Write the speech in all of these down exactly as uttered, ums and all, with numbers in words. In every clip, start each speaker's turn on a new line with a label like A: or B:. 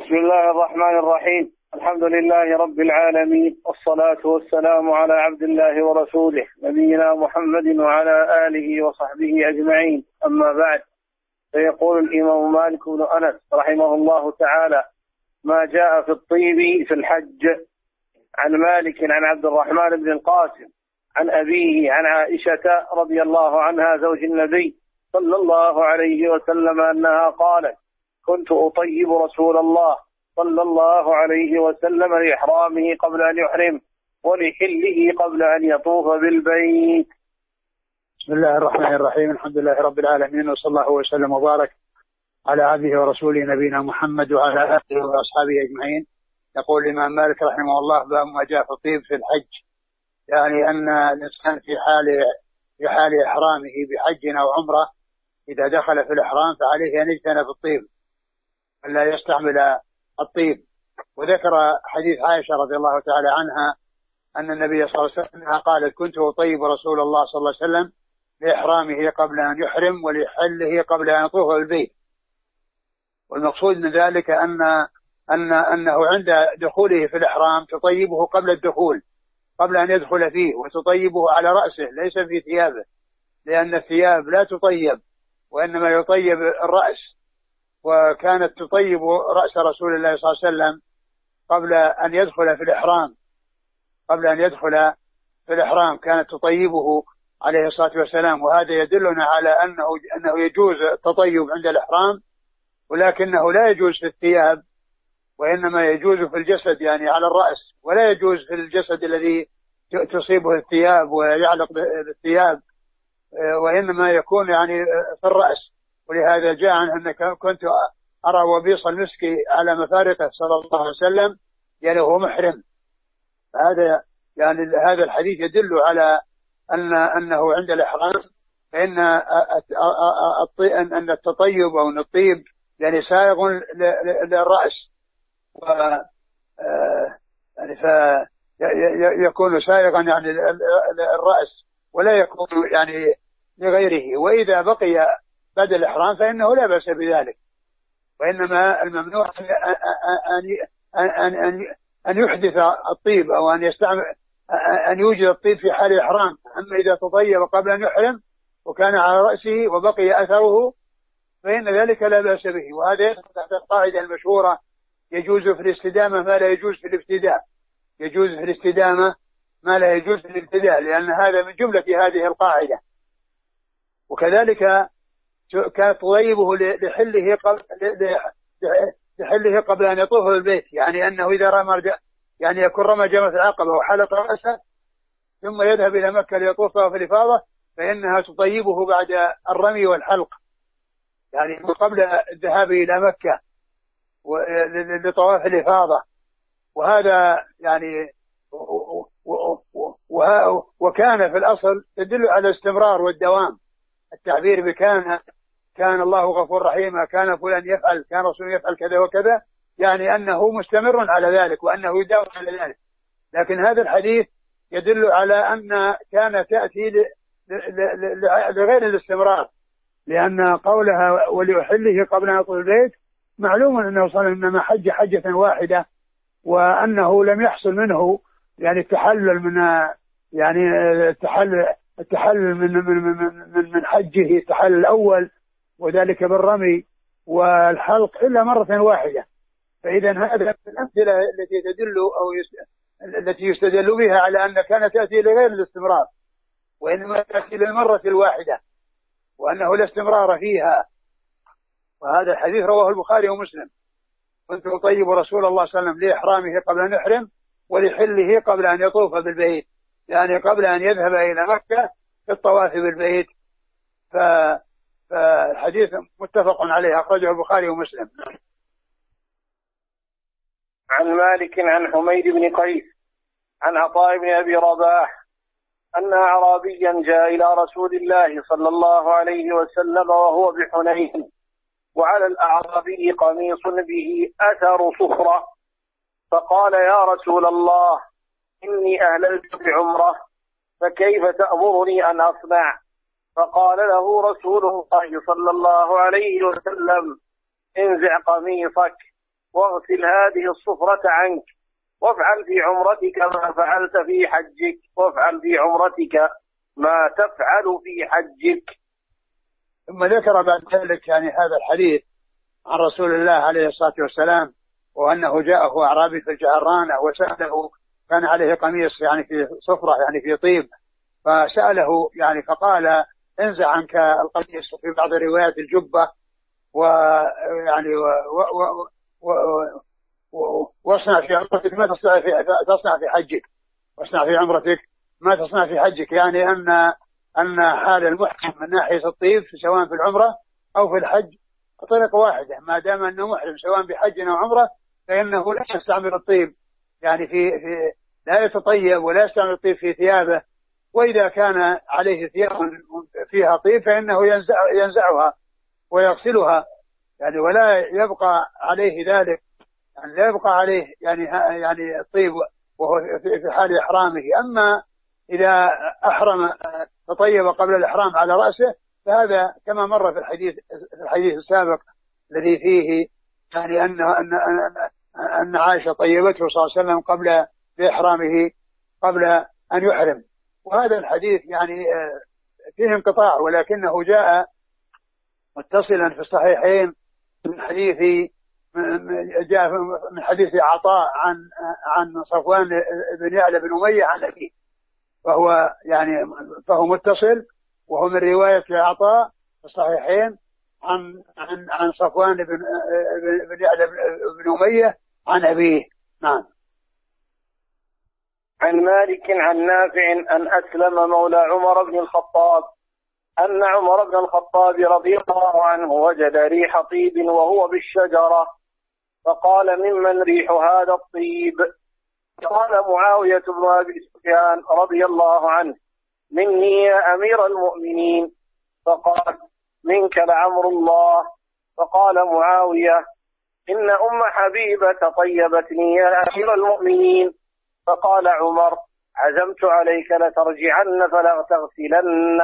A: بسم الله الرحمن الرحيم. الحمد لله رب العالمين، والصلاة والسلام على عبد الله ورسوله نبينا محمد وعلى آله وصحبه أجمعين. أما بعد، فيقول الإمام مالك بن أنس رحمه الله تعالى: ما جاء في الطيب في الحج. عن مالك عن عبد الرحمن بن القاسم عن أبيه عن عائشة رضي الله عنها زوج النبي صلى الله عليه وسلم أنها قالت: كنت أطيب رسول الله صلى الله عليه وسلم لإحرامه قبل أن يحرم ولحله قبل أن يطوف بالبيت.
B: بسم الله الرحمن الرحيم. الحمد لله رب العالمين، وصلى الله وسلم وبارك على عبده ورسوله نبينا محمد وعلى آله وأصحابه أجمعين. يقول الإمام مالك رحمه الله: باب ما جاء في الطيب في الحج، يعني أن الإنسان في حال في حال إحرامه بحج أو عمرة إذا دخل في الإحرام فعليه أن يجتنب الطيب ألا يستعمل الطيب. وذكر حديث عائشة رضي الله تعالى عنها أن النبي صلى الله عليه وسلم قالت: كنت أطيب رسول الله صلى الله عليه وسلم لإحرامه قبل أن يحرم ولحله قبل أن يطوف بالبيت. والمقصود من ذلك أن أن أنه عند دخوله في الإحرام تطيبه قبل الدخول، قبل أن يدخل فيه، وتطيبه على رأسه ليس في ثيابه، لأن الثياب لا تطيب وإنما يطيب الرأس. وكانت تطيب رأس رسول الله صلى الله عليه وسلم قبل أن يدخل في الإحرام قبل أن يدخل في الإحرام كانت تطيبه عليه الصلاة والسلام. وهذا يدلنا على أنه أنه يجوز التطيب عند الإحرام، ولكنه لا يجوز في الثياب، وإنما يجوز في الجسد، يعني على الرأس، ولا يجوز في الجسد الذي تصيبه الثياب ويعلق بالثياب، وإنما يكون يعني في الرأس. ولهذا جاء عنه أن كنت أرى وبيص المسك على مفارقه صلى الله عليه وسلم يعني هو محرم. هذا يعني هذا الحديث يدل على أن أنه عند الإحرام فإن أن التطيب أو الطيب يعني سائغ للرأس، و يعني فيكون سائغا يعني الرأس ولا يكون يعني لغيره. وإذا بقي بعد الإحرام فإنه لا بأس بذلك، وإنما الممنوع أن أن أن أن يحدث الطيب أو أن يستعمل أن يوجد الطيب في حال الإحرام. أما إذا تطيب قبل أن يحرم وكان على رأسه وبقي أثره فإن ذلك لا بأس به. وهذا تحت القاعدة المشهورة: يجوز في الاستدامة ما لا يجوز في الابتداء. يجوز في الاستدامة ما لا يجوز في الابتداء، لأن هذا من جملة هذه القاعدة. وكذلك كان تطيبه لحله قبل لحله قبل أن يطوف بالبيت، يعني أنه إذا رمى يعني يكون رمى جمرة العقبة وحلق رأسه ثم يذهب إلى مكة ليطوف طواف الإفاضة، فإنها تطيبه بعد الرمي والحلق، يعني قبل الذهاب إلى مكة لطواف الإفاضة. وهذا يعني وكان في الأصل تدل على الاستمرار والدوام. التعبير بكان كان الله غفور رحيما، كان فلان يفعل، كان رسول يفعل كذا وكذا، يعني أنه مستمر على ذلك وأنه يداوم على ذلك. لكن هذا الحديث يدل على أن كان تأتي لغير الاستمرار، لأن قولها وليحله قبل أن يطوف البيت معلوم أنه صلى إنما حج حجة واحدة، وأنه لم يحصل منه يعني التحلل من يعني التحلل التحلل من من من من حجه التحلل الأول، وذلك بالرمي والحلق إلا مرة واحدة. فإذا هذا من الأمثلة التي تدل أو يست... التي يستدل بها على أن كانت تأتي لغير الاستمرار، وإنما تأتي للمرة الواحدة، وأنه لا استمرار فيها. وهذا الحديث رواه البخاري ومسلم: كنت أطيب رسول الله صلى الله عليه وسلم لإحرامه قبل أن يحرم ولحله قبل أن يطوف بالبيت، يعني قبل أن يذهب إلى مكة في الطواف بالبيت. فالحديث متفق عليه، أخرجه البخاري ومسلم.
A: عن مالك عن حميد بن قيس عن عطاء بن أبي رباح أن أعرابيا جاء إلى رسول الله صلى الله عليه وسلم وهو بحنين، وعلى الأعرابي قميص به أثر صفرة، فقال: يا رسول الله، إني أهللت بعمرة، فكيف تأمرني أن أصنع؟ فقال له رسول الله صلى الله عليه وسلم: انزع قميصك واغسل هذه الصفرة عنك، وافعل في عمرتك ما فعلت في حجك، وافعل في عمرتك ما تفعل في حجك.
B: ثم ذكر بعد ذلك يعني هذا الحديث عن رسول الله عليه الصلاة والسلام، وأنه جاءه أعرابي في الجعرانة وسأله، كان عليه قميص يعني في صفرة يعني في طيب، فسأله يعني فقال انزع عنك القميص، في بعض الروايات الجبة، ويعني واصنع في عمرتك ما تصنع في تصنع في حجك، واصنع في عمرتك ما تصنع في حجك، يعني أن أن حال المحرم من ناحية الطيب سواء في العمرة أو في الحج طريقة واحدة، ما دام أنه محرم سواء بحج أو عمرة فإنه لا يستعمل الطيب، يعني في, في لا يتطيب ولا يستعمل الطيب في ثيابه، وإذا كان عليه ثياب فيها طيب فإنه ينزع ينزعها ويغسلها، يعني ولا يبقى عليه ذلك، يعني لا يبقى عليه يعني يعني الطيب وهو في حال إحرامه. أما إذا أحرم تطيب قبل الإحرام على رأسه فهذا كما مر في الحديث في الحديث السابق الذي فيه يعني أن أن أن عائشة طيبته صلى الله عليه وسلم قبل بإحرامه قبل أن يحرم. وهذا الحديث يعني فيه انقطاع، ولكنه جاء متصلا في الصحيحين من حديث جاء من حديث عطاء عن عن صفوان بن يعلى بن أمية عن أبيه، فهو يعني فهو متصل، وهو من رواية عطاء في الصحيحين عن عن عن صفوان بن بن يعلى بن أمية عن أبيه. نعم.
A: عن مالك عن نافع أن أسلم مولى عمر بن الخطاب أن عمر بن الخطاب رضي الله عنه وجد ريح طيب وهو بالشجرة، فقال ممن ريح هذا الطيب؟ قال معاوية بن أبي سفيان رضي الله عنه مني يا أمير المؤمنين. فقال منك لعمر الله. فقال معاوية إن أم حبيبة طيبتني يا أمير المؤمنين. فقال عمر عزمت عليك لترجعن فلا تغسلن.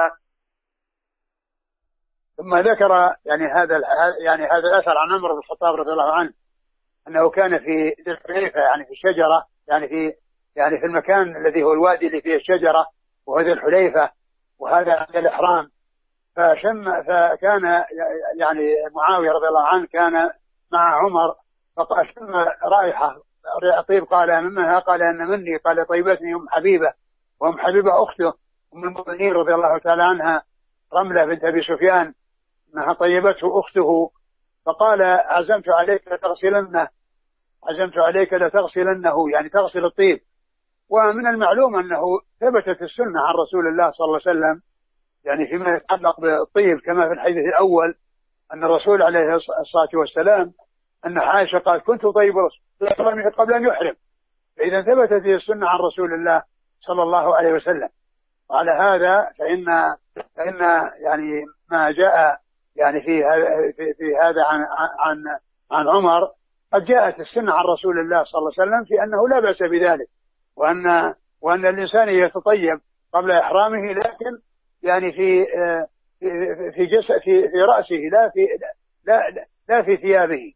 B: ثم ذكر يعني هذا يعني هذا الأثر عن عمر بن الخطاب رضي الله عنه أنه كان في ذي الحليفة يعني في الشجرة، يعني في يعني في المكان الذي هو الوادي اللي فيه الشجرة وهو ذي الحليفة، وهذا عند الإحرام. فشم فكان يعني معاوية رضي الله عنه كان مع عمر، فقال شم رائحة طيب، قال مما؟ قال أن مني. قال طيبتني أم حبيبة، وأم حبيبة أخته أم المؤمنين رضي الله تعالى عنها رملة بنت أبي سفيان أنها طيبته أخته. فقال عزمت عليك لتغسلنه، عزمت عليك لتغسلنه، يعني تغسل الطيب. ومن المعلوم أنه ثبتت السنة عن رسول الله صلى الله عليه وسلم يعني فيما يتعلق بالطيب كما في الحديث الأول أن الرسول عليه الصلاة والسلام أن عائشة قال كنت طيب رسول الله قبل أن يحرم، فإذا ثبتت السنة عن رسول الله صلى الله عليه وسلم. وعلى هذا فإن فإن يعني ما جاء يعني في في, في هذا عن عن عن عمر قد جاءت السنة عن رسول الله صلى الله عليه وسلم في أنه لا بأس بذلك، وأن وأن الإنسان يتطيب قبل إحرامه، لكن يعني في في في جسد في, في رأسه لا في لا لا في ثيابه.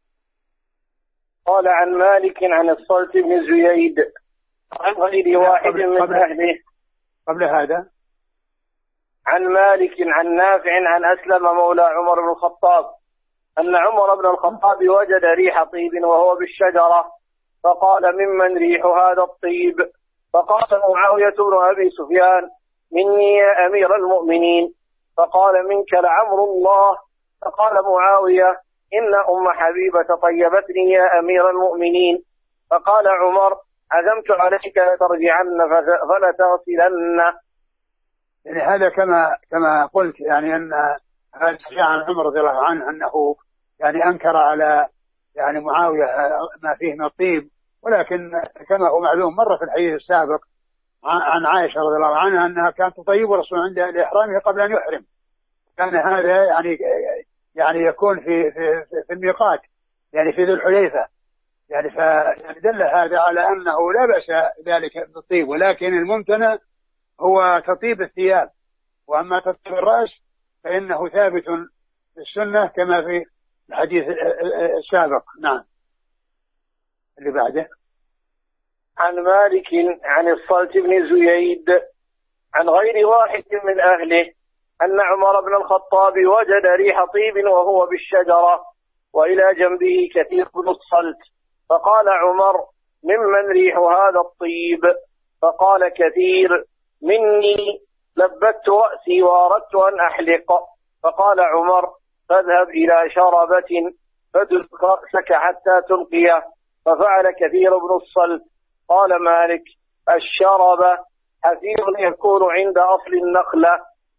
A: قال عن مالك عن الصلت بن زييد عن غير واحد من
B: قبل
A: أهله
B: قبل هذا
A: عن مالك عن نافع عن أسلم مولى عمر بن الخطاب أن عمر بن الخطاب وجد ريح طيب وهو بالشجرة، فقال ممن ريح هذا الطيب؟ فقال معاوية بن أبي سفيان مني يا أمير المؤمنين. فقال منك لعمر الله. فقال معاوية إن أم حبيبة طيبتني يا أمير المؤمنين. فقال عمر عزمت عليك لترجعن فلا تغسلن.
B: يعني هذا كما كما قلت يعني أن هذا جاء عن عمر رضي الله عنه أنه يعني أنكر على يعني معاوية ما فيه من الطيب، ولكن كما هو معلوم مر في الحديث السابق عن عائشة رضي الله عنها أنها كانت تطيب رسول عند إحرامه قبل أن يحرم. كان هذا يعني يعني يكون في في في الميقات يعني في ذي الحليفة، يعني فدل هذا على أنه لا بأس ذلك بالطيب، ولكن الممتنع هو تطيب الثياب، وأما تطيب الرأس فإنه ثابت في السنة كما في الحديث السابق. نعم. اللي بعده.
A: عن مالك عن الصلت بن زييد عن غير واحد من أهله أن عمر بن الخطاب وجد ريح طيب وهو بالشجرة وإلى جنبه كثير بن الصلت، فقال عمر: ممن ريح هذا الطيب؟ فقال كثير: مني، لبت رأسي وأردت أن أحلق. فقال عمر: فاذهب إلى شربة فادلك رأسك حتى تلقيه. ففعل كثير بن الصلت. قال مالك: الشربة حفير يكون عند أصل النخلة.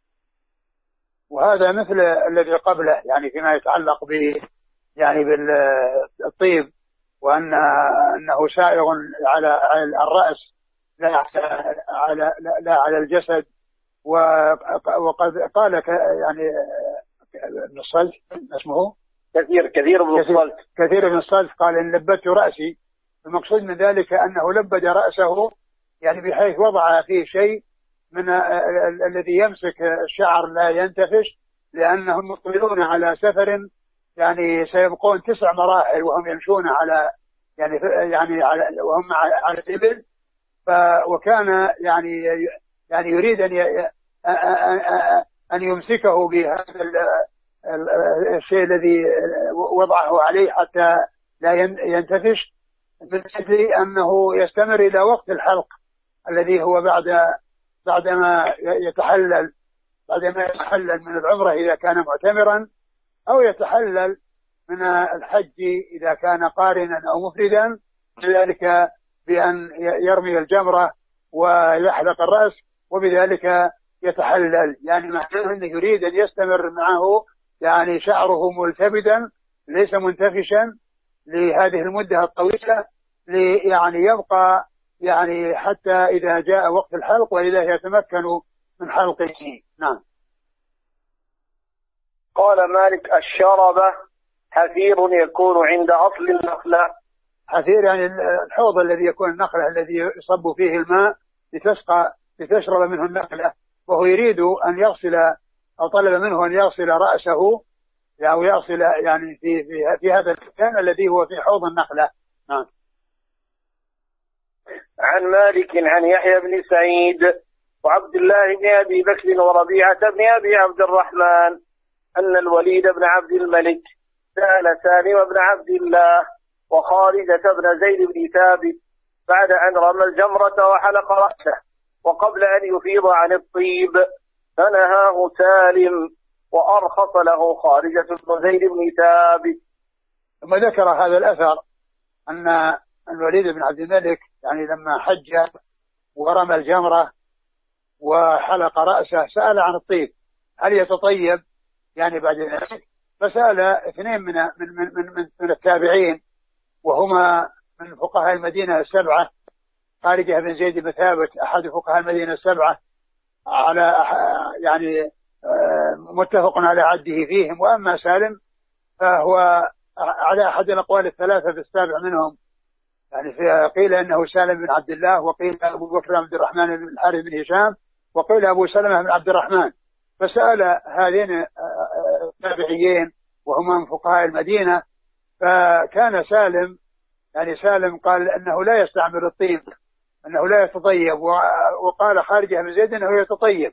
B: وهذا مثل الذي قبله، يعني فيما يتعلق ب يعني بالطيب، وأن أنه سائغ على الرأس لا على لا على الجسد. وقد قال يعني ابن الصلت اسمه
A: كثير كثير بن الصلت
B: كثير بن الصلت قال إن لبدت رأسي. المقصود من ذلك أنه لبد رأسه يعني بحيث وضع فيه شيء من الذي يمسك الشعر لا ينتفش، لأنهم مقبلون على سفر يعني سيبقون تسع مراحل وهم يمشون على يعني يعني على وهم على الإبل. وكان يعني يعني يريد أن أن يمسكه بهذا الشيء الذي وضعه عليه حتى لا ينتفش، من أجل أنه يستمر إلى وقت الحلق الذي هو بعد بعدما يتحلل بعدما يتحلل من العمرة إذا كان معتمرا، أو يتحلل من الحج إذا كان قارنا أو مفردا، بذلك بأن يرمي الجمرة ويحلق الرأس وبذلك يتحلل. يعني معناه أنه يريد أن يستمر معه يعني شعره ملتبدا ليس منتفشا لهذه المدة الطويلة، يعني يبقى يعني حتى إذا جاء وقت الحلق وإذا يتمكن من حلقه. نعم.
A: قال مالك: الشربة حفير يكون عند أصل النخلة.
B: حفير يعني الحوض الذي يكون النخلة الذي يصب فيه الماء لتسقى لتشرب منه النخلة، وهو يريد أن يغسل أو طلب منه أن يغسل رأسه أو يغسل يعني في في, في هذا المكان الذي هو في حوض النخلة. نعم.
A: عن مالك عن يحيى بن سعيد وعبد الله بن أبي بكر وربيعة بن أبي عبد الرحمن أن الوليد بن عبد الملك سأل سالم بن عبد الله وخالدة بن زيد بن ثابت بعد أن رمى الجمرة وحلق رأسه وقبل أن يفيض عن الطيب، فنهاه سالم وأرخص له خارجة بن زيد بن ثابت.
B: ثم ذكر هذا الأثر أن الوليد بن عبد الملك يعني لما حج ورمى الجمرة وحلق رأسه سأل عن الطيب هل يتطيب يعني بعد ذلك، فسأل اثنين من من من من, من التابعين وهما من فقهاء المدينة السبعة، خارجة بن زيد بن ثابت أحد فقهاء المدينة السبعة على يعني متفق على عده فيهم، وأما سالم فهو على أحد الأقوال الثلاثة في السابع منهم، يعني قيل إنه سالم بن عبد الله، وقيل أبو بكر بن عبد الرحمن بن الحارث بن هشام، وقيل أبو سلمة بن عبد الرحمن. فسأل هذين التابعيين وهما من فقهاء المدينة، فكان سالم يعني سالم قال أنه لا يستعمل الطيب، أنه لا يتطيب، وقال خارجة بن زيد أنه يتطيب.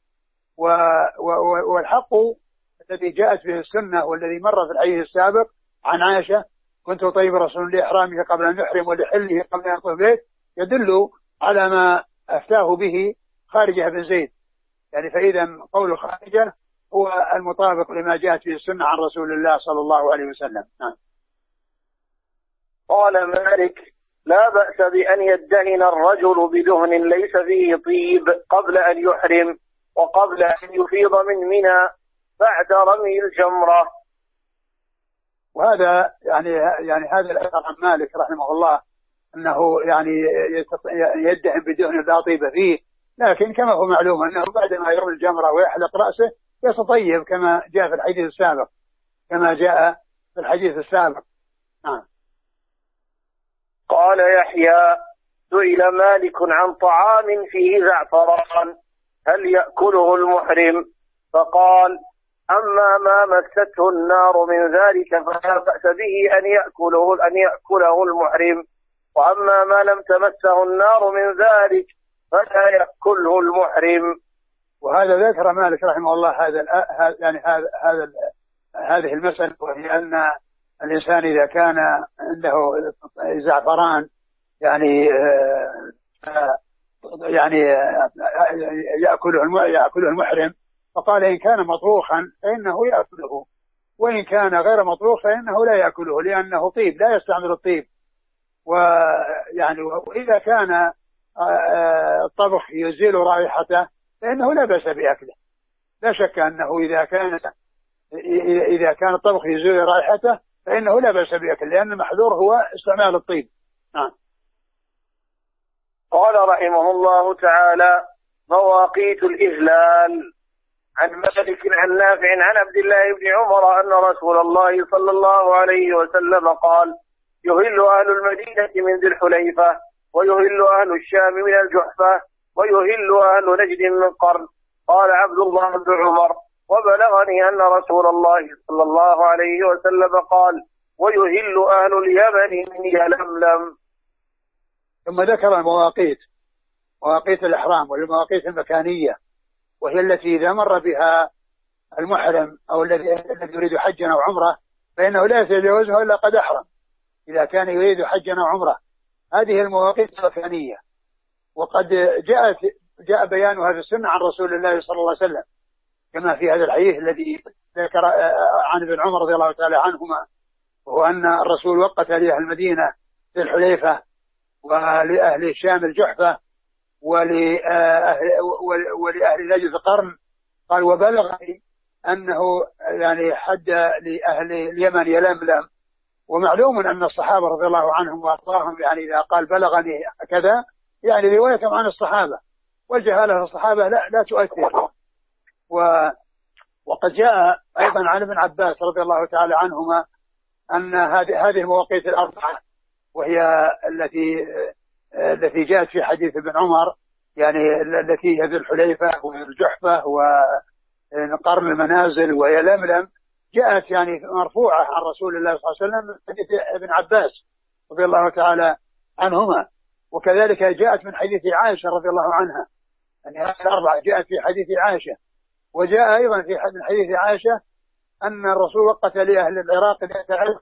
B: والحق الذي جاءت به السنة والذي مر في الحديث السابق عن عائشة: كنت أطيب رسول الله إحرامه قبل أن يحرم ولحله قبل أن يطوف به، يدل على ما أفتاه به خارجة بن زيد. يعني فإذا قول خارجة هو المطابق لما جاءت به السنة عن رسول الله صلى الله عليه وسلم. نعم.
A: قال مالك: لا بأس بأن يدهن الرجل بدهن ليس فيه طيب قبل أن يحرم وقبل أن يفيض من منى بعد رمي الجمرة.
B: وهذا يعني يعني هذا الأثر عن مالك رحمه الله أنه يعني يدهن بدهن لا طيب فيه، لكن كما هو معلوم أنه بعد ما يرمي الجمرة ويحلق رأسه يتطيب كما جاء في الحديث السابق كما جاء في الحديث السابق. نعم.
A: قال يحيى: سئل مالك عن طعام فيه زعفران هل يأكله المحرم؟ فقال: أما ما مسته النار من ذلك فلا بأس به أن يأكله أن يأكله المحرم وأما ما لم تمسه النار من ذلك فلا يأكله المحرم.
B: وهذا ذكر مالك رحمه الله هذا يعني هذا هذا هذه المسألة، وهي أن الإنسان إذا كان عنده زعفران يعني يعني يأكله يأكله المحرم، فقال إن كان مطبوخا فإنه يأكله، وإن كان غير مطبوخ فإنه لا يأكله لأنه طيب لا يستعمل الطيب. ويعني وإذا كان الطبخ يزيل رائحته فإنه لا بأس بأكله. لا شك أنه إذا كان إذا كان الطبخ يزيل رائحته فإنه لا بأس بأكله، لأن المحذور هو استعمال الطيب. نعم.
A: قال رحمه الله تعالى: مواقيت الإهلال. عن مالك عن نافع عن عبد الله بن عمر أن رسول الله صلى الله عليه وسلم قال: يهل أهل المدينة من ذي الحليفة، ويهل أهل الشام من الجحفة، ويهل أهل نجد من قرن. قال عبد الله بن عمر: وبلغني أن رسول الله صلى الله عليه وسلم قال: ويهل أهل اليمن من يلملم.
B: ثم ذكر المواقيت، مواقيت الإحرام والمواقيت المكانية، وهي التي إذا مر بها المحرم أو الذي يريد حجا أو عمرة فإنه لا يتجاوزها إلا قد أحرم، إذا كان يريد حجا أو عمرة. هذه المواقيت المكانية، وقد جاءت جاء بيانها في السنة عن رسول الله صلى الله عليه وسلم، كما في هذا الحديث الذي ذكر عن ابن عمر رضي الله تعالى عنهما، وهو أن الرسول وقت لأهل المدينة في الحليفة، ولأهل الشام الجحفة، ولأهل, ولأهل نجد قرن. قال: وبلغني أنه يعني حد لأهل اليمن يلملم. ومعلوم أن الصحابة رضي الله عنهم وأرضاهم يعني إذا قال بلغني كذا يعني رواية عن الصحابة، والجهالة في الصحابة لا, لا تؤثر. و وقد جاء أيضا عن ابن عباس رضي الله تعالى عنهما أن هذه هذه المواقيت الأربعة، وهي التي التي جاءت في حديث ابن عمر، يعني التي هي ذي الحليفة والجحفة وقرن المنازل ويلملم، جاءت يعني مرفوعة عن رسول الله صلى الله عليه وسلم من حديث ابن عباس رضي الله تعالى عنهما. وكذلك جاءت من حديث عائشة رضي الله عنها، يعني هذه الأربعة جاءت في حديث عائشة. وجاء أيضا في حديث عائشة أن الرسول وقت لأهل العراق ذات عرق،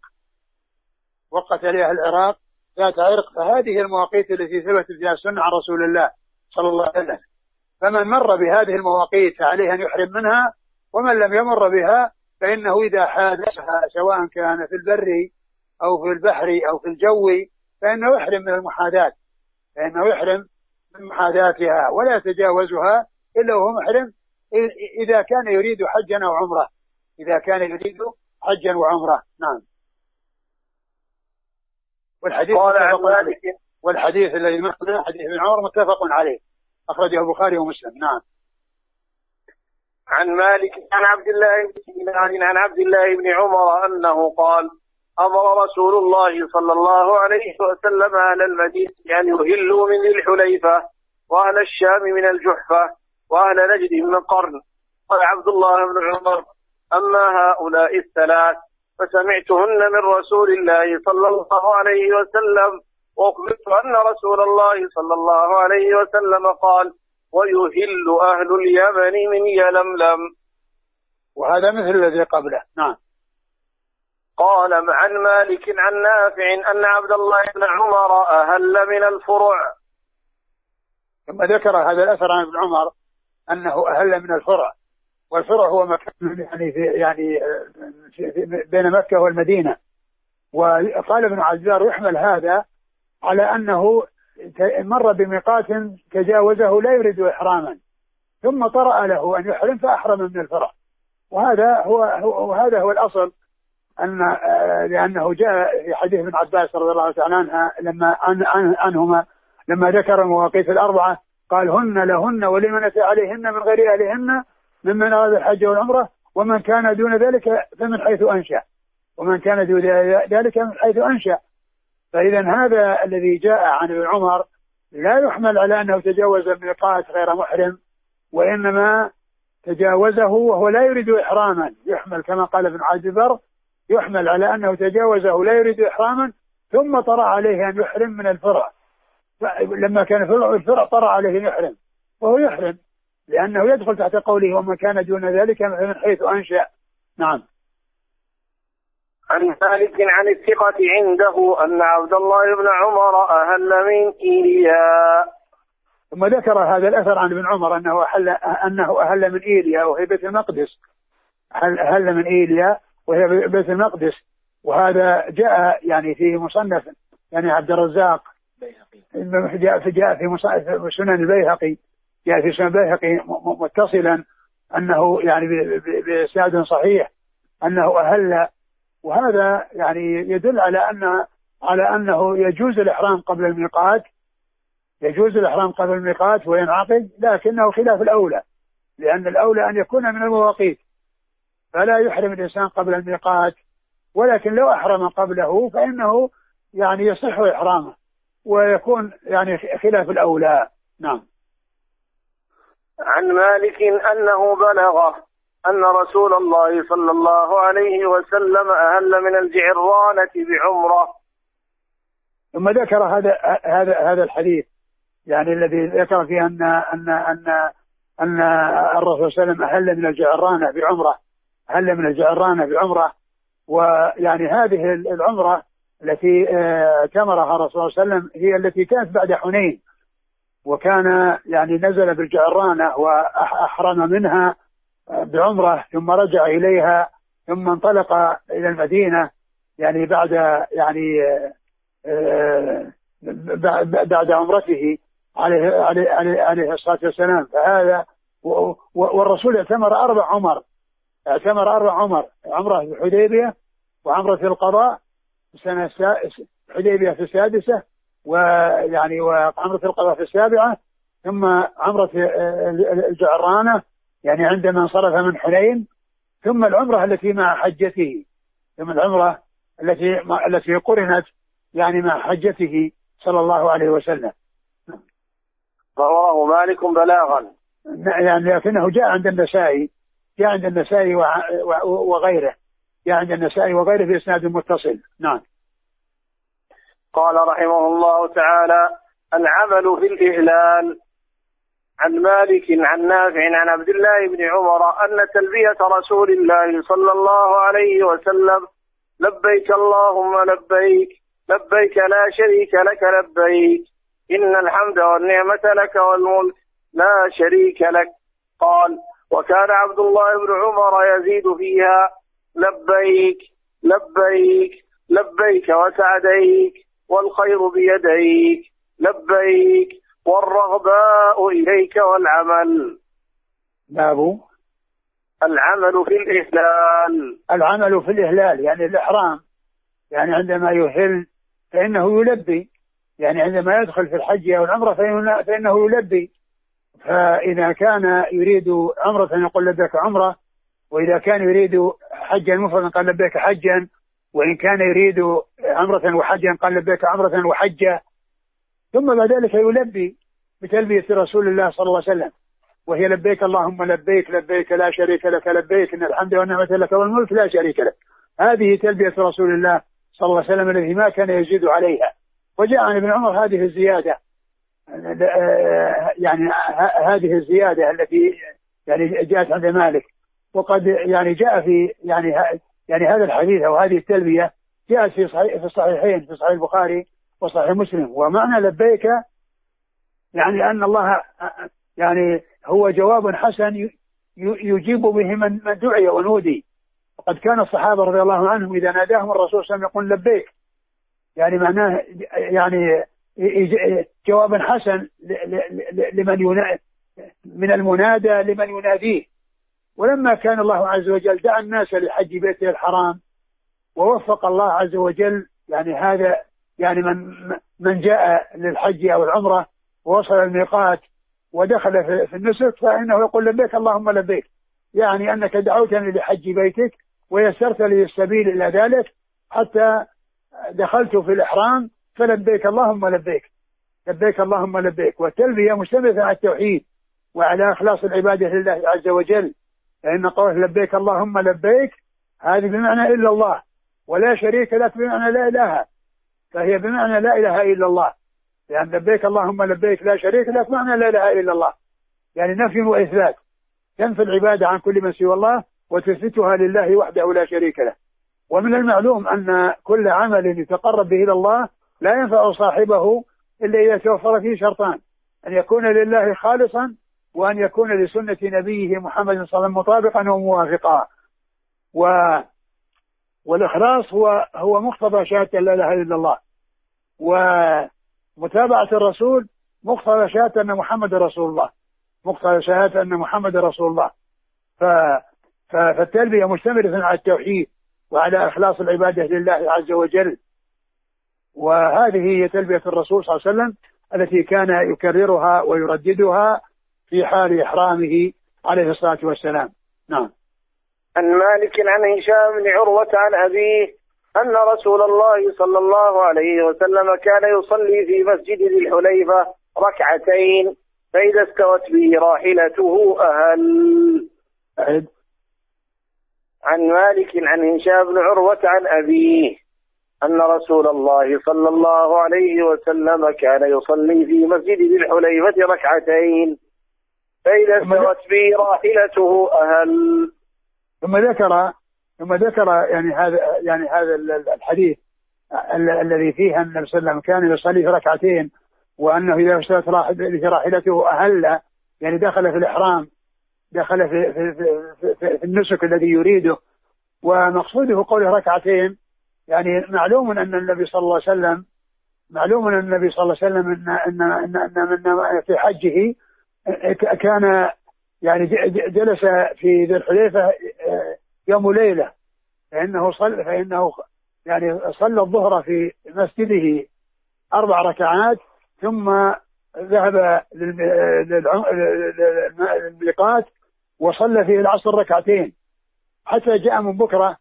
B: وقت لأهل العراق ذات عرق. فهذه المواقيت التي ثبتت فيها السنة عن رسول الله صلى الله عليه وسلم، فمن مر بهذه المواقيت عليه أن يحرم منها، ومن لم يمر بها فإنه إذا حادثها سواء كان في البر أو في البحر أو في الجو فإنه يحرم من المحاذاة، فإنه يحرم من محاذاتها ولا يتجاوزها إلا وهو محرم، إذا كان يريد حجا أو عمره، إذا كان يريد حجا وعمره. نعم. والحديث والحديث الذي مثله حديث ابن عمر متفق عليه، أخرجه البخاري ومسلم. نعم.
A: عن مالك عن عبد الله بن دينار عن عبد الله بن عمر أنه قال: أمر رسول الله صلى الله عليه وسلم أهل المدينة أن يهلوا من ذي الحليفة، وأهل الشام من الجحفة، وأهل نجد من قرن. قال عبد الله بن عمر: أما هؤلاء الثلاث فسمعتهن من رسول الله صلى الله عليه وسلم، وأخبرت أن رسول الله صلى الله عليه وسلم قال: ويهل أهل اليمن من يلملم.
B: وهذا مثل الذي قبله. نعم.
A: قال عن مالك عن نافع أن عبد الله بن عمر أهل من الفرع.
B: ثم ذكر هذا الأثر عن ابن عمر أنه أهل من الفرع، والفرع هو مكان يعني في يعني في في بين مكة والمدينة. وقال ابن عزار يحمل هذا على أنه مر بميقات تجاوزه لا يريد إحراما، ثم طرأ له أن يحرم فأحرم من الفرع. وهذا هو, هو وهذا هو الأصل، أن لأنه جاء في حديث ابن عباس رضي الله تعالى عنها لما عن عنهما لما ذكر المواقيت الأربعة قال: هن لهن ولمن أتى عليهن من غير أهلهن ممن أراد الحج والعمرة، ومن كان دون ذلك فمن حيث أنشأ، ومن كان دون ذلك من حيث أنشأ. فإذا هذا الذي جاء عن ابن عمر لا يحمل على أنه تجاوز الميقات غير محرم، وإنما تجاوزه وهو لا يريد إحراما. يحمل كما قال ابن عازبر، يحمل على أنه تجاوزه لا يريد إحراما، ثم طرأ عليه أن يحرم من الفرع، لما كان الفرع طرأ عليه أن يحرم وهو يحرم، لأنه يدخل تحت قوله ومن كان دون ذلك من حيث أنشأ. نعم.
A: عن مالك عن الثقة عنده أن عبد الله بن عمر أهل من إيليا.
B: ثم ذكر هذا الأثر عن ابن عمر أنه أهل, أنه أهل من إيليا وهي بيت المقدس، أهل من إيليا وهي بيت المقدس، وهذا جاء يعني في مصنف يعني عبد الرزاق، جاء في جاء في سنن البيهقي، جاء في سنن البيهقي متصلا أنه يعني بإسناد صحيح أنه أهل، وهذا يعني يدل على أن على أنه يجوز الإحرام قبل الميقات، يجوز الإحرام قبل الميقات وينعقد، لكنه خلاف الأولى، لأن الأولى أن يكون من المواقيت، فلا يحرم الإنسان قبل الميقات، ولكن لو أحرم قبله فإنه يعني يصح إحرامه ويكون يعني خلاف الأولى. نعم.
A: عن مالك أنه بلغه أن رسول الله صلى الله عليه وسلم أهل من الجعرانة بعمرة.
B: ثم ذكر هذا هذا هذا الحديث يعني الذي ذكر فيه أن أن أن أن الرسول صلى الله عليه وسلم أهل من الجعرانة بعمرة، أهل من الجعرانة بعمرة، ويعني هذه العمرة التي اعتمرها الرسول صلى الله عليه وسلم هي التي كانت بعد حنين، وكان يعني نزل بالجعرانة وأحرم منها بعمرة ثم رجع إليها ثم انطلق إلى المدينة يعني بعد يعني بعد عمرته عليه عليه عليه الصلاة والسلام. فهذا والرسول اعتمر أربع عمر، اعتمر أربع عمر، عمرة في الحديبية وعمرة في القضاء السنة الحديبية في السادسة، ويعني وعمرة القضاء في السابعة، ثم عمرة الجعرانة يعني عندما انصرف من حنين، ثم العمرة التي مع حجته، ثم العمرة التي التي قرنت يعني مع حجته صلى الله عليه وسلم.
A: رواه مالك بلاغا،
B: يعني لكنه جاء عند النسائي، جاء عند النسائي وغيره، جاء عند النسائي وغيره في إسناد متصل. نعم.
A: قال رحمه الله تعالى: العمل في الإهلال. عن مالك عن نافع عن عبد الله بن عمر أن تلبية رسول الله صلى الله عليه وسلم لبيك اللهم لبيك لبيك لا شريك لك لبيك إن الحمد والنعمة لك والملك لا شريك لك. قال: وكان عبد الله بن عمر يزيد فيها: لبيك لبيك لبيك وسعديك والخير بيديك لبيك والرغباء إليك والعمل.
B: باب
A: العمل في الإهلال.
B: العمل في الإهلال يعني الإحرام، يعني عندما يهل فإنه يلبي، يعني عندما يدخل في الحج أو العمرة فإنه يلبي. فإذا كان يريد عمرة يقول لبيك عمرة، وإذا كان يريد حجا مفردا قال لبيك حجا، وإن كان يريد عمرة وحجا قال لبيك عمرة وحجا، ثم بعد ذلك يلبي بتلبية رسول الله صلى الله عليه وسلم، وهي لبيك اللهم لبيك لبيك لا شريك لك لبيك إن الحمد والنعمة لك والملك لا شريك لك. هذه تلبية رسول الله صلى الله عليه وسلم الذي ما كان يزيد عليها. وجاء عن ابن عمر هذه الزيادة، يعني هذه الزيادة التي يعني جاءت عند مالك، وقد يعني جاء في يعني يعني هذا الحديث أو هذه التلبية جاءت في صحيح في الصحيحين في صحيح البخاري وصحيح مسلم. ومعنى لبيك يعني أن الله يعني هو جواب حسن يجيب به من دعي ونودي. وقد كان الصحابة رضي الله عنهم إذا ناداهم الرسول صلى الله عليه وسلم يقول لبيك، يعني معناه يعني جواب حسن لمن ينادي من المنادى لمن يناديه. ولما كان الله عز وجل دعا الناس لحج بيته الحرام ووفق الله عز وجل يعني هذا يعني من من جاء للحج أو العمرة ووصل الميقات ودخل في النسك فإنه يقول لبيك اللهم لبيك، يعني أنك دعوتني لحج بيتك ويسرت لي السبيل إلى ذلك حتى دخلت في الإحرام فلبيك اللهم لبيك لبيك اللهم لبيك. والتلبية مشتملة على التوحيد وعلى إخلاص العبادة لله عز وجل، لأن قول لبيك اللهم لبيك هذه بمعنى إلا الله، ولا شريك لك بمعنى لا إله، فهي بمعنى لا إله إلا الله، يعني لبيك اللهم لبيك لا شريك لك معنى لا إله إلا الله، يعني نفي وإثبات، تنفي العبادة عن كل من سوى الله وتثبتها لله وحده لا شريك له. ومن المعلوم أن كل عمل يتقرب به إلى الله لا ينفع صاحبه إلا إذا توفر فيه شرطان: أن يكون لله خالصا، وأن يكون لسنة نبيه محمد صلى الله عليه وسلم مطابقا وموافقا. و... والإخلاص هو هو مقتضى شهادة لا إله إلا الله، ومتابعة الرسول مقتضى شهادة أن محمد رسول الله، مقتضى شهادة أن محمد رسول الله. ف... ف... فالتلبية مشتملة على التوحيد وعلى إخلاص العبادة لله عز وجل، وهذه هي تلبية الرسول صلى الله عليه وسلم التي كان يكررها ويرددها في حال إحرامه عليه الصلاة والسلام. نعم.
A: عن مالك عن هشام بن عروة عن أبيه أن رسول الله صلى الله عليه وسلم كان يصلي في مسجد ذي الحليفة ركعتين، فإذا استوت به راحلته أهل.
B: أعد.
A: عن مالك عن هشام بن عروة عن أبيه أن رسول الله صلى الله عليه وسلم كان يصلي في مسجد ذي الحليفة ركعتين، فإذا استوت به راحلته أهل.
B: ثم ذكر ثم ذكر يعني هذا يعني هذا الحديث الذي فيه أن النبي صلى الله عليه وسلم كان يصلي في ركعتين، وأنه إذا استوت راحلته أهل، يعني دخل في الإحرام، دخل في في في, في, في النسك الذي يريده. ومقصوده قوله ركعتين، يعني معلوم أن النبي صلى الله عليه وسلم معلوم أن النبي صلى الله عليه وسلم أن أن أن, أن في حجه كان يعني جلس في ذي الحليفة يوم وليلة، فإنه صلى فإنه يعني صلى الظهر في مسجده أربع ركعات، ثم ذهب للميقات وصلى فيه العصر ركعتين حتى جاء من بكرة.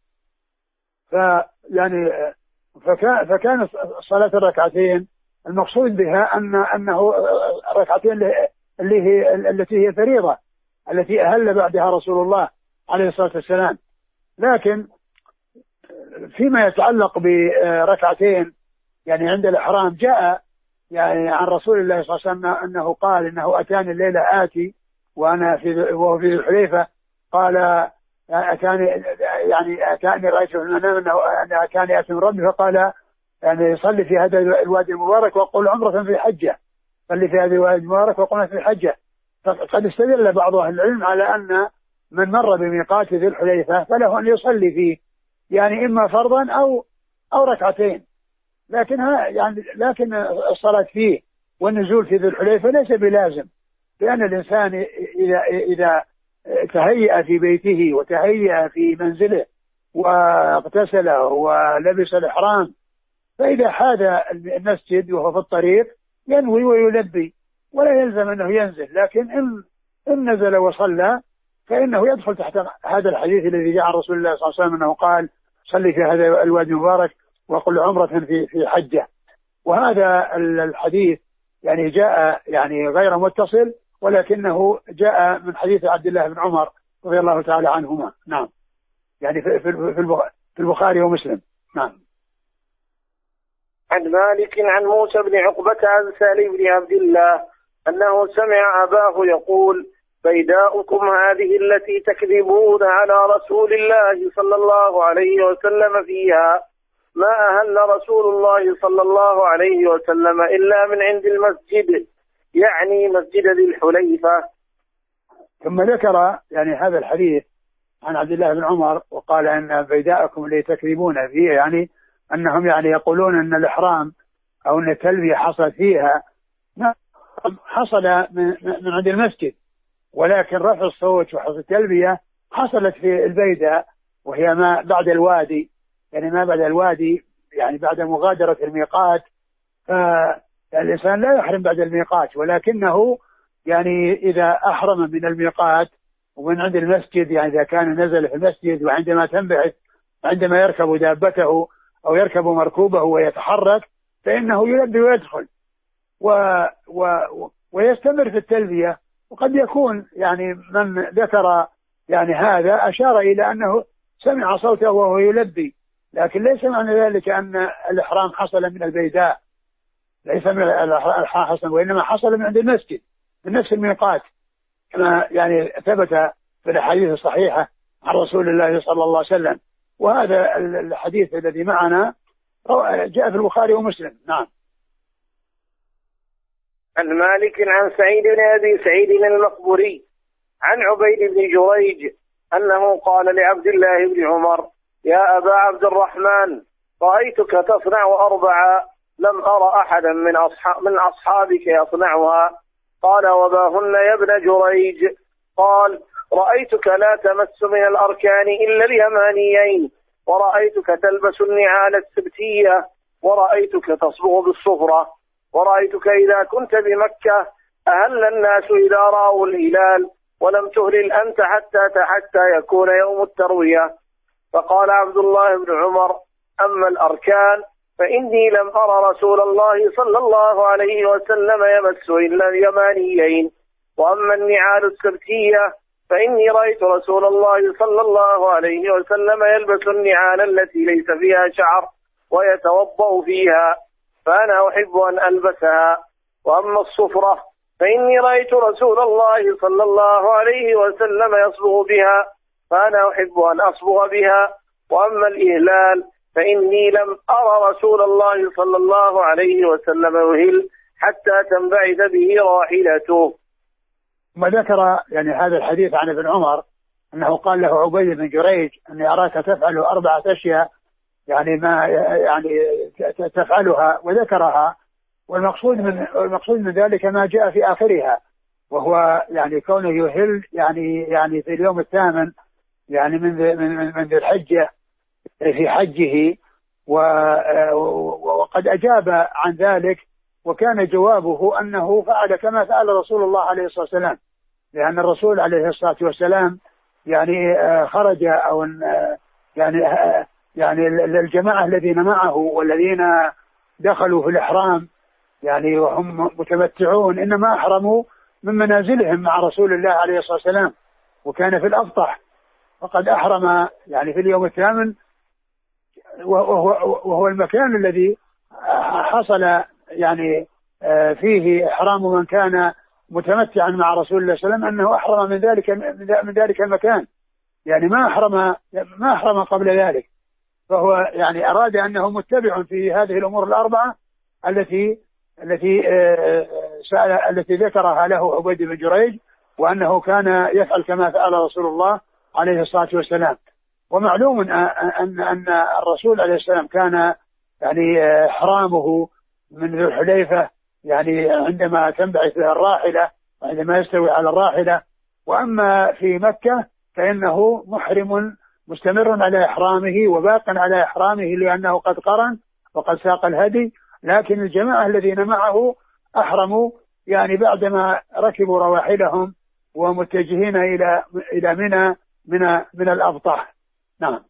B: فيعني فكان فكان صلاة الركعتين المقصود بها أن أنه ركعتين اللي هي التي هي فريضة التي أهل بعدها رسول الله عليه الصلاة والسلام. لكن فيما يتعلق بركعتين يعني عند الإحرام، جاء يعني عن رسول الله صلى الله عليه وسلم أنه قال إنه أتاني الليلة آتي وأنا في وهو في الحليفة، قال أتاني يعني أتاني رأيت في المنام أنه أتاني آتي من ربي، فقال يعني صلي في هذا الوادي المبارك وقل عمرة في حجة، صلي في هذا الوادي المبارك وقل في حجة. فقد استدل بعض أهل العلم على أن من مر بميقات ذي الحليفة فله أن يصلي فيه يعني إما فرضا أو أو ركعتين، لكنها يعني لكن الصلاة فيه والنزول في ذي الحليفة ليس بلازم، لأن الإنسان إذا إذا تهيأ في بيته وتهيأ في منزله واغتسل ولبس الإحرام، فإذا حاذ المسجد وهو في الطريق ينوي ويلبي ولا يلزم أنه ينزل. لكن إن, إن نزل وصلى فإنه يدخل تحت هذا الحديث الذي جاء عن رسول الله صلى الله عليه وسلم أنه قال صلي في هذا الوادي المبارك وقل عمرة في في حجة. وهذا الحديث يعني جاء يعني غير متصل، ولكنه جاء من حديث عبد الله بن عمر رضي الله تعالى عنهما. نعم، يعني في في البخاري ومسلم. نعم.
A: عن مالك عن موسى بن عقبة عن سالم بن عبد الله أنه سمع أباه يقول بيداؤكم هذه التي تكذبون على رسول الله صلى الله عليه وسلم فيها ما أهل رسول الله صلى الله عليه وسلم إلا من عند المسجد، يعني مسجد ذي الحليفة.
B: ثم ذكر يعني هذا الحديث عن عبد الله بن عمر وقال أن بيداءكم التي تكذبون فيها، يعني أنهم يعني يقولون أن الإحرام أو أن التلبية حصل فيها حصل من عند المسجد، ولكن رفع الصوت وحصل التلبية حصلت في البيداء وهي ما بعد الوادي، يعني ما بعد الوادي يعني بعد مغادرة الميقات. فالإنسان لا يحرم بعد الميقات، ولكنه يعني إذا أحرم من الميقات ومن عند المسجد، يعني إذا كان نزل في المسجد وعندما تنبعث عندما يركب دابته أو يركب مركوبه ويتحرك فإنه يلبي ويدخل و و ويستمر في التلبية. وقد يكون يعني من ذكر يعني هذا أشار إلى أنه سمع صوته وهو يلبي، لكن ليس معنى ذلك أن الإحرام حصل من البيداء، ليس من الإحرام حصل، وإنما حصل من عند المسجد من نفس الميقات، كما يعني ثبت في الحديث الصحيحة عن رسول الله صلى الله عليه وسلم. وهذا الحديث الذي معنا جاء في البخاري ومسلم. نعم.
A: عن مالك عن سعيد بن أبي سعيد المقبوري عن عبيد بن جريج أنه قال لعبد الله بن عمر: يا أبا عبد الرحمن، رأيتك تصنع أربعة لم أرى أحدا من أصحاب من أصحابك يصنعها. قال: وباهن يا ابن جريج؟ قال: رأيتك لا تمس من الأركان إلا اليمانيين، ورأيتك تلبس النعال السبتية، ورأيتك تصبغ بالصفرة، ورأيتك إذا كنت بمكة أهل الناس إذا رأوا الهلال، ولم تهلل أنت حتى حتى يكون يوم التروية. فقال عبد الله بن عمر: أما الأركان فإني لم أرى رسول الله صلى الله عليه وسلم يمس إلا اليمانيين، وأما النعال السبتية فإني رأيت رسول الله صلى الله عليه وسلم يلبس النعال التي ليس فيها شعر ويتوضأ فيها، فأنا أحب أن ألبسها. وأما الصفرة فإني رأيت رسول الله صلى الله عليه وسلم يصبغ بها، فأنا أحب أن أصبغ بها. وأما الإهلال فإني لم أرى رسول الله صلى الله عليه وسلم يهل حتى تنبعث به راحلته.
B: ما ذكر يعني هذا الحديث عن ابن عمر أنه قال له عبيد بن جريج: أني أراك تفعل أربعة أشياء يعني ما يعني تفعلها، وذكرها. والمقصود من المقصود من ذلك ما جاء في آخرها، وهو يعني كونه يهل يعني يعني في اليوم الثامن يعني من من من ذي الحجة في حجه. وقد أجاب عن ذلك، وكان جوابه أنه فعل كما فعل رسول الله عليه الصلاة والسلام، لأن الرسول عليه الصلاة والسلام يعني خرج أو يعني يعني الجماعة الذين معه والذين دخلوا في الإحرام يعني وهم متمتعون إنما أحرموا من منازلهم مع رسول الله عليه الصلاة والسلام، وكان في الأبطح، وقد أحرم يعني في اليوم الثامن، وهو, وهو المكان الذي حصل يعني فيه إحرام من كان متمتعا مع رسول الله صلى الله عليه وسلم، أنه أحرم من ذلك من ذلك المكان، يعني ما أحرم ما أحرم قبل ذلك. فهو يعني أراد أنه متبع في هذه الأمور الأربعة التي التي سأل التي ذكرها له عبيد بن جريج، وأنه كان يفعل كما فعل رسول الله عليه الصلاة والسلام. ومعلوم أن أن الرسول عليه السلام كان يعني إحرامه من ذي الحليفة يعني عندما تنبعث الراحلة وعندما يستوي على الراحلة. وأما في مكة فإنه محرم مستمر على إحرامه وباق على إحرامه، لأنه قد قرن وقد ساق الهدي. لكن الجماعة الذين معه أحرموا يعني بعدما ركبوا رواحلهم ومتجهين إلى إلى منى من من الأبطح. نعم.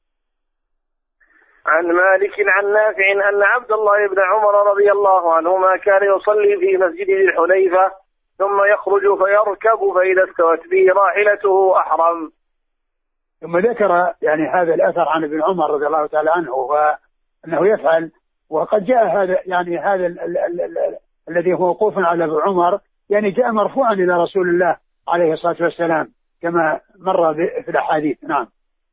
A: عن مالك عن نافع أن عبد الله بن عمر رضي الله عنهما كان يصلي في مسجد ذي الحليفة ثم يخرج فيركب، فإذا استوت به راحلته أحرم.
B: ثم ذكر يعني هذا الأثر عن ابن عمر رضي الله تعالى عنه وأنه يفعل، وقد جاء هذا يعني هذا ال ال ال ال الذي هو وقوف على ابن عمر يعني جاء مرفوعا إلى رسول الله عليه الصلاة والسلام كما مر في الأحاديث. نعم.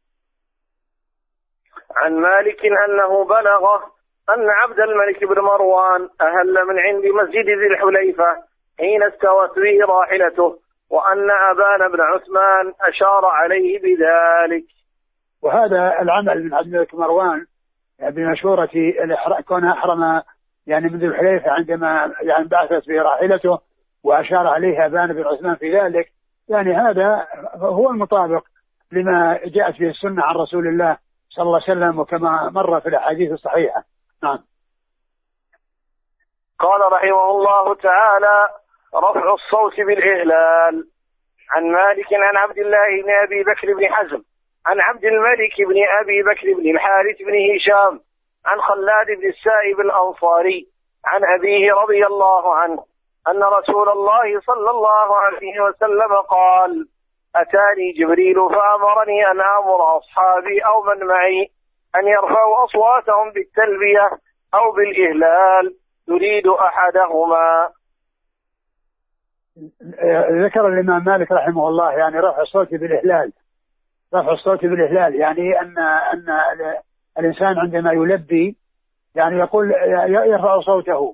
A: عن مالك أنه بلغه أن عبد الملك بن مروان أهل من عند مسجد ذي الحليفة حين استوت به راحلته، وأن أبان بن عثمان أشار عليه بذلك.
B: وهذا العمل من عبد الملك مروان بمشورة كونه أحرم يعني من ذي الحليفة عندما يعني بعثت به راحلته وأشار عليها أبان بن عثمان في ذلك، يعني هذا هو المطابق لما جاءت به السنة عن رسول الله صلى الله عليه وسلم وكما مر في الأحاديث الصحيحة. نعم.
A: قال رحمه الله تعالى: رفع الصوت بالإهلال. عن مالك عن عبد الله بن أبي بكر بن حزم عن عبد الملك بن أبي بكر بن الحارث بن هشام عن خلاد بن السائب الأنصاري عن أبيه رضي الله عنه أن رسول الله صلى الله عليه وسلم قال: أتاني جبريل فأمرني أن آمر أصحابي أو من معي أن يرفعوا أصواتهم بالتلبية أو بالإهلال، يريد أحدهما.
B: ذكر الإمام مالك رحمه الله يعني رفع الصوت بالإهلال، رفع الصوت بالإهلال يعني أن أن الإنسان عندما يلبي يعني يقول يرفع صوته،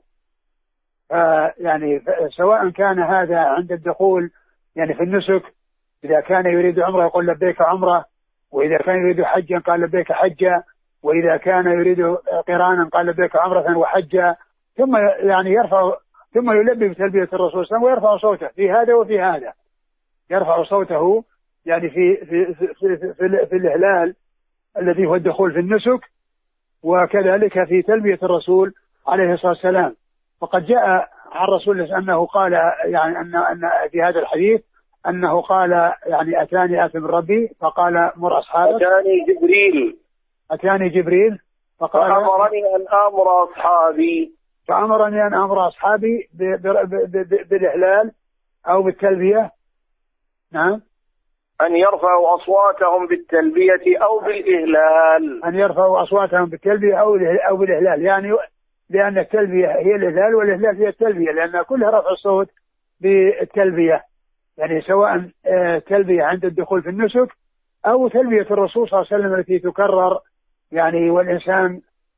B: يعني سواء كان هذا عند الدخول يعني في النسك، إذا كان يريد عمره يقول لبيك عمره، وإذا كان يريد حجا قال لبيك حجا، وإذا كان يريد قرانا قال لبيك عمرة وحجا، ثم يعني يرفع ثم يلبي بتلبية الرسول صلى الله عليه وسلم ويرفع صوته في هذا وفي هذا، يرفع صوته يعني في في في, في, في, في, في الإهلال الذي هو الدخول في النسك، وكذلك في تلبية الرسول عليه الصلاة والسلام. وقد جاء عن الرسول أنه قال يعني أن أن في هذا الحديث أنه قال يعني أتاني آت من ربي فقال مر أصحابك،
A: أتاني جبريل
B: أتاني جبريل فقال
A: فأمرني أن آمر أصحابي
B: فأمرني أن آمر أصحابي بالإهلال أو بالتلبية. نعم،
A: أن يرفعوا أصواتهم بالتلبية أو بالإهلال،
B: أن يرفعوا أصواتهم بالتلبية أو أو بالإهلال، يعني لأن التلبية هي الإهلال والإهلال هي التلبية، لأن كلها رفع الصوت بالتلبية، يعني سواء تلبية عند الدخول في النسك أو تلبية الرسول صلى الله عليه وسلم التي تكرر يعني والإنسان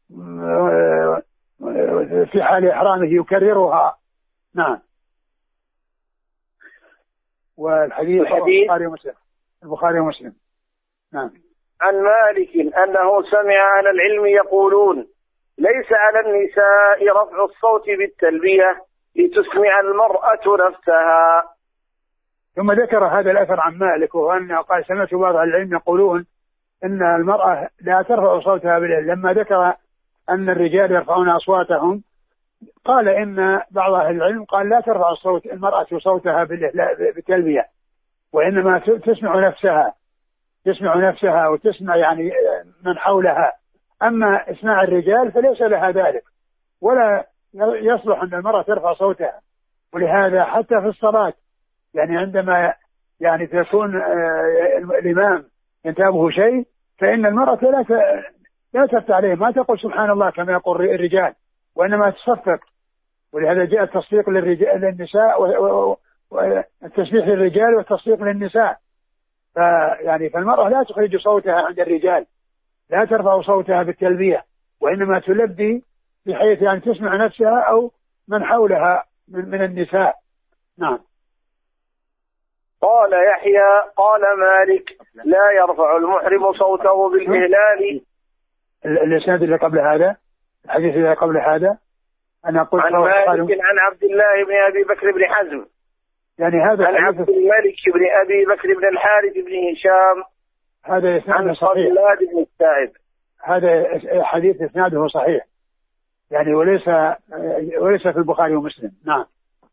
B: في حال إحرامه يكررها. نعم. والحديث البخاري ومسلم البخاري ومسلم. نعم.
A: عن مالك أنه سمع أهل العلم يقولون ليس على النساء رفع الصوت بالتلبية لتسمع المرأة نفسها.
B: ثم ذكر هذا الأثر عن مالك، وأنه قال سمعت بعض العلم يقولون أن المرأة لا ترفع صوتها بالإهلال، لما ذكر أن الرجال يرفعون أصواتهم قال إن بعض أهل العلم قال لا ترفع الصوت المرأة صوتها بالتلبية، وإنما تسمع نفسها تسمع نفسها وتسمع يعني من حولها، أما إسماع الرجال فليس لها ذلك، ولا يصلح أن المرأة ترفع صوتها. ولهذا حتى في الصلاة يعني عندما يعني تكون الإمام ينتابه شيء فإن المرأة لا لا تفتح عليه، ما تقول سبحان الله كما يقول الرجال، وإنما تصفق. ولهذا جاء التصفيق للرجال للنساء والتسبيح للرجال والتصفيق للنساء. فيعني فالمرأة لا تخرج صوتها عند الرجال، لا ترفع صوتها بالتلبية، وإنما تلبي بحيث أن تسمع نفسها أو من حولها من, من النساء. نعم.
A: قال يحيى قال مالك لا يرفع المحرم صوته بالإهلال.
B: الإسناد اللي قبل هذا الحديث اللي قبل هذا أنا قلت
A: عن مالك عن عبد الله بن أبي بكر بن حزم،
B: يعني هذا
A: عن عبد الملك بن أبي بكر بن الحارث بن هشام،
B: هذا إسناده صحيح،
A: عن صلاد بن السائب،
B: هذا حديث إسناده صحيح يعني وليس وليس في البخاري ومسلم. نعم.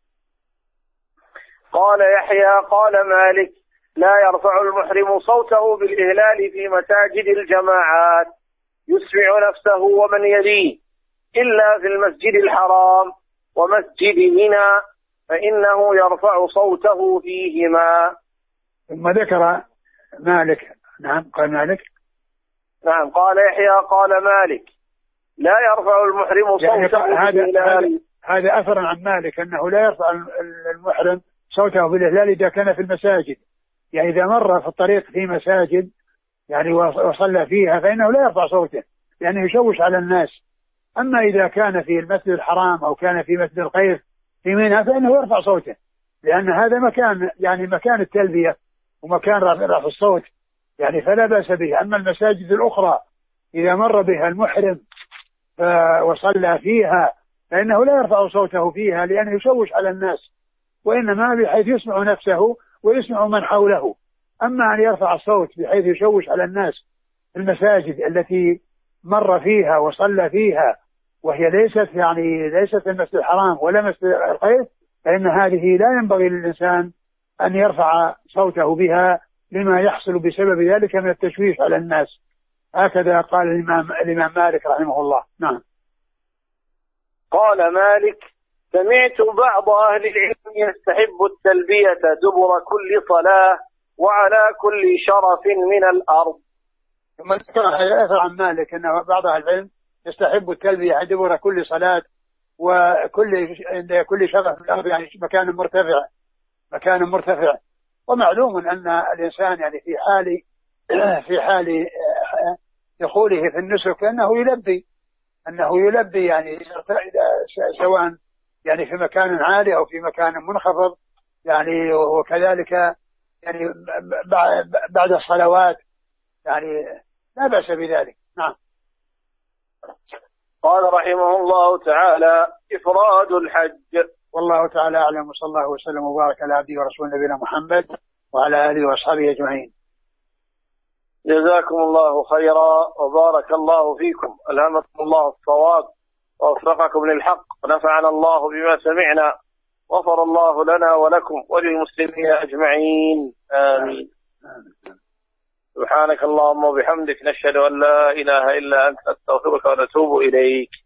A: قال يحيى قال مالك لا يرفع المحرم صوته بالإهلال في مساجد الجماعات يسمع نفسه ومن يليه إلا في المسجد الحرام ومسجد منى فإنه يرفع صوته فيهما.
B: ثم ذكر مالك. نعم قال مالك.
A: نعم قال يحيى قال مالك لا يرفع المحرم صوته
B: يعني
A: بالإهلال.
B: هذا أثر عن مالك أنه لا يرفع المحرم صوته بالإهلال إذا كان في المساجد، يعني إذا مر في الطريق في مساجد يعني وصلى فيها فإنه لا يرفع صوته لأنه يشوش على الناس. أما إذا كان في المسجد الحرام أو كان في مسجد الخيف في منى فإنه يرفع صوته، لأن هذا مكان يعني مكان التلبية ومكان رفع الصوت يعني فلا بأس به. أما المساجد الأخرى إذا مر بها المحرم وصلى فيها فإنه لا يرفع صوته فيها لأنه يشوش على الناس، وإنما بحيث يسمع نفسه ويسمع من حوله. أما أن يرفع الصوت بحيث يشوش على الناس في المساجد التي مر فيها وصلى فيها وهي ليست يعني ليست المسجد الحرام ولا مسجد الخيف فإن هذه لا ينبغي للإنسان أن يرفع صوته بها لما يحصل بسبب ذلك من التشويش على الناس. هكذا قال الإمام, الإمام مالك رحمه الله. نعم.
A: قال مالك سمعت بعض أهل العلم يستحب التلبية دبر كل صلاة وعلى كل شرف من الأرض.
B: ثم ذكر أثر عن مالك أن بعض أهل العلم يستحب التلبية دبر كل صلاة وكل عند كل شرف في الأرض، يعني مكان مرتفع مكان مرتفع. ومعلوم أن الإنسان يعني في حال في حال دخوله في النسك أنه يلبي أنه يلبي يعني سواء يعني في مكان عالي أو في مكان منخفض، يعني وكذلك يعني بعد الصلوات، يعني لا بأس بذلك. نعم.
A: قال رحمه الله تعالى: إفراد الحج.
B: والله تعالى أعلم، وصلى الله وسلم وبارك على عبده ورسوله نبينا محمد وعلى آله وأصحابه أجمعين.
A: جزاكم الله خيرا وبارك الله فيكم، ألهمكم الله الصواب ووفقكم للحق، ونفعنا الله بما سمعنا، غفر الله لنا ولكم وللمسلمين أجمعين، آمين. سبحانك اللهم وبحمدك، نشهد أن لا إله إلا أنت، نستغفرك ونتوب إليك.